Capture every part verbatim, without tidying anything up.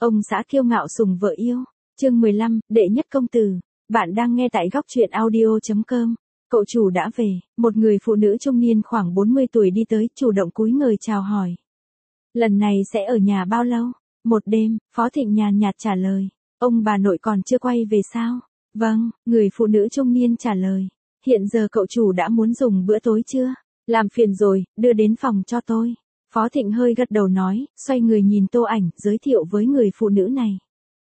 Ông xã kiêu ngạo sùng vợ yêu. Chương mười lăm, đệ nhất công tử. Bạn đang nghe tại góc truyện audio chấm com. Cậu chủ đã về, một người phụ nữ trung niên khoảng bốn mươi tuổi đi tới, chủ động cúi người chào hỏi. Lần này sẽ ở nhà bao lâu? Một đêm, Phó Thịnh nhàn nhạt trả lời. Ông bà nội còn chưa quay về sao? Vâng, người phụ nữ trung niên trả lời. Hiện giờ cậu chủ đã muốn dùng bữa tối chưa? Làm phiền rồi, đưa đến phòng cho tôi. Phó Thịnh hơi gật đầu nói, xoay người nhìn Tô Ảnh, giới thiệu với người phụ nữ này.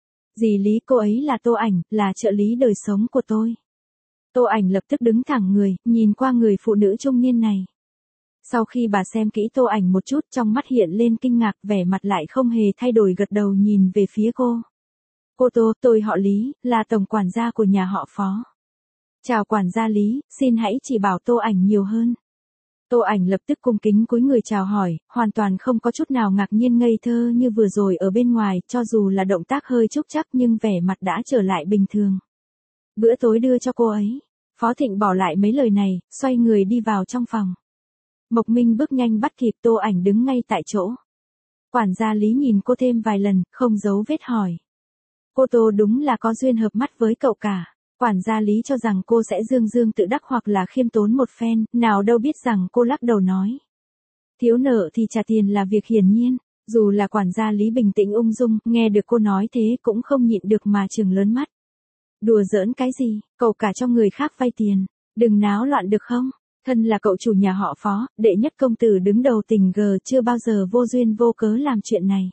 Dì Lý, cô ấy là Tô Ảnh, là trợ lý đời sống của tôi. Tô Ảnh lập tức đứng thẳng người, nhìn qua người phụ nữ trung niên này. Sau khi bà xem kỹ Tô Ảnh một chút, trong mắt hiện lên kinh ngạc, vẻ mặt lại không hề thay đổi, gật đầu nhìn về phía cô. Cô Tô, tôi họ Lý, là tổng quản gia của nhà họ Phó. Chào quản gia Lý, xin hãy chỉ bảo Tô Ảnh nhiều hơn. Tô Ảnh lập tức cung kính cúi người chào hỏi, hoàn toàn không có chút nào ngạc nhiên ngây thơ như vừa rồi ở bên ngoài, cho dù là động tác hơi trúc trắc nhưng vẻ mặt đã trở lại bình thường. Bữa tối đưa cho cô ấy. Phó Thịnh bỏ lại mấy lời này, xoay người đi vào trong phòng. Mộc Minh bước nhanh bắt kịp, Tô Ảnh đứng ngay tại chỗ. Quản gia Lý nhìn cô thêm vài lần, không giấu vết hỏi. Cô Tô đúng là có duyên hợp mắt với cậu cả. Quản gia Lý cho rằng cô sẽ dương dương tự đắc hoặc là khiêm tốn một phen, nào đâu biết rằng cô lắc đầu nói. Thiếu nợ thì trả tiền là việc hiển nhiên. Dù là quản gia Lý bình tĩnh ung dung, nghe được cô nói thế cũng không nhịn được mà trừng lớn mắt. Đùa giỡn cái gì, cậu cả cho người khác vay tiền, đừng náo loạn được không? Thân là cậu chủ nhà họ Phó, đệ nhất công tử đứng đầu tình gờ, chưa bao giờ vô duyên vô cớ làm chuyện này.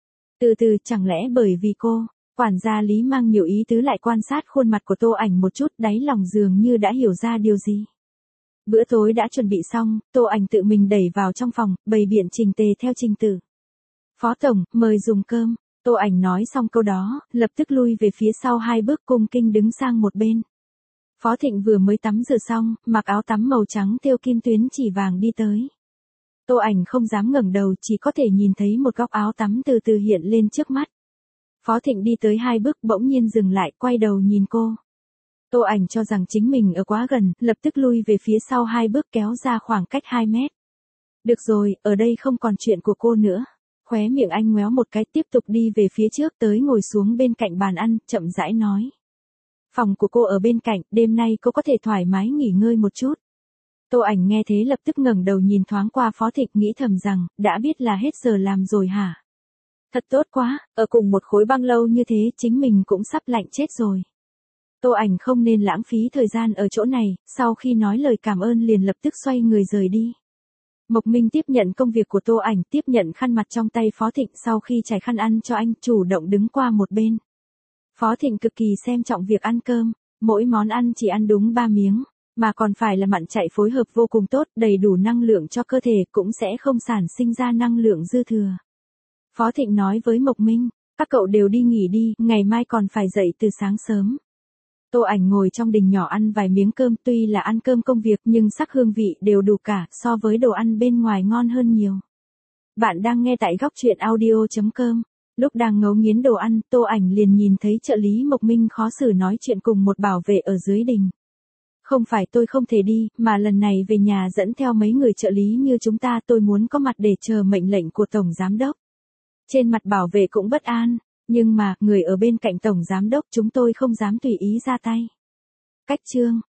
Từ từ, chẳng lẽ bởi vì cô? Quản gia Lý mang nhiều ý tứ lại quan sát khuôn mặt của Tô Ảnh một chút, đáy lòng dường như đã hiểu ra điều gì. Bữa tối đã chuẩn bị xong, Tô Ảnh tự mình đẩy vào trong phòng, bày biện chỉnh tề theo trình tự. Phó tổng, mời dùng cơm. Tô Ảnh nói xong câu đó, lập tức lui về phía sau hai bước, cung kinh đứng sang một bên. Phó Thịnh vừa mới tắm rửa xong, mặc áo tắm màu trắng thêu kim tuyến chỉ vàng đi tới. Tô Ảnh không dám ngẩng đầu, chỉ có thể nhìn thấy một góc áo tắm từ từ hiện lên trước mắt. Phó Thịnh đi tới hai bước, bỗng nhiên dừng lại, quay đầu nhìn cô. Tô Ảnh cho rằng chính mình ở quá gần, lập tức lui về phía sau hai bước, kéo ra khoảng cách hai mét. Được rồi, ở đây không còn chuyện của cô nữa. Khóe miệng anh ngoéo một cái, tiếp tục đi về phía trước tới ngồi xuống bên cạnh bàn ăn, chậm rãi nói. Phòng của cô ở bên cạnh, đêm nay cô có thể thoải mái nghỉ ngơi một chút. Tô Ảnh nghe thế lập tức ngẩng đầu nhìn thoáng qua Phó Thịnh, nghĩ thầm rằng, đã biết là hết giờ làm rồi hả? Thật tốt quá, ở cùng một khối băng lâu như thế, chính mình cũng sắp lạnh chết rồi. Tô Ảnh không nên lãng phí thời gian ở chỗ này, sau khi nói lời cảm ơn liền lập tức xoay người rời đi. Mộc Minh tiếp nhận công việc của Tô Ảnh, tiếp nhận khăn mặt trong tay Phó Thịnh, sau khi trải khăn ăn cho anh, chủ động đứng qua một bên. Phó Thịnh cực kỳ xem trọng việc ăn cơm, mỗi món ăn chỉ ăn đúng ba miếng, mà còn phải là mặn chạy phối hợp vô cùng tốt, đầy đủ năng lượng cho cơ thể, cũng sẽ không sản sinh ra năng lượng dư thừa. Phó Thịnh nói với Mộc Minh, các cậu đều đi nghỉ đi, ngày mai còn phải dậy từ sáng sớm. Tô Ảnh ngồi trong đình nhỏ ăn vài miếng cơm, tuy là ăn cơm công việc nhưng sắc hương vị đều đủ cả, so với đồ ăn bên ngoài ngon hơn nhiều. Bạn đang nghe tại góc truyện audio chấm com. Lúc đang ngấu nghiến đồ ăn, Tô Ảnh liền nhìn thấy trợ lý Mộc Minh khó xử nói chuyện cùng một bảo vệ ở dưới đình. Không phải tôi không thể đi, mà lần này về nhà dẫn theo mấy người trợ lý như chúng ta, tôi muốn có mặt để chờ mệnh lệnh của Tổng Giám Đốc. Trên mặt bảo vệ cũng bất an, nhưng mà, người ở bên cạnh Tổng Giám Đốc chúng tôi không dám tùy ý ra tay. Cách chương,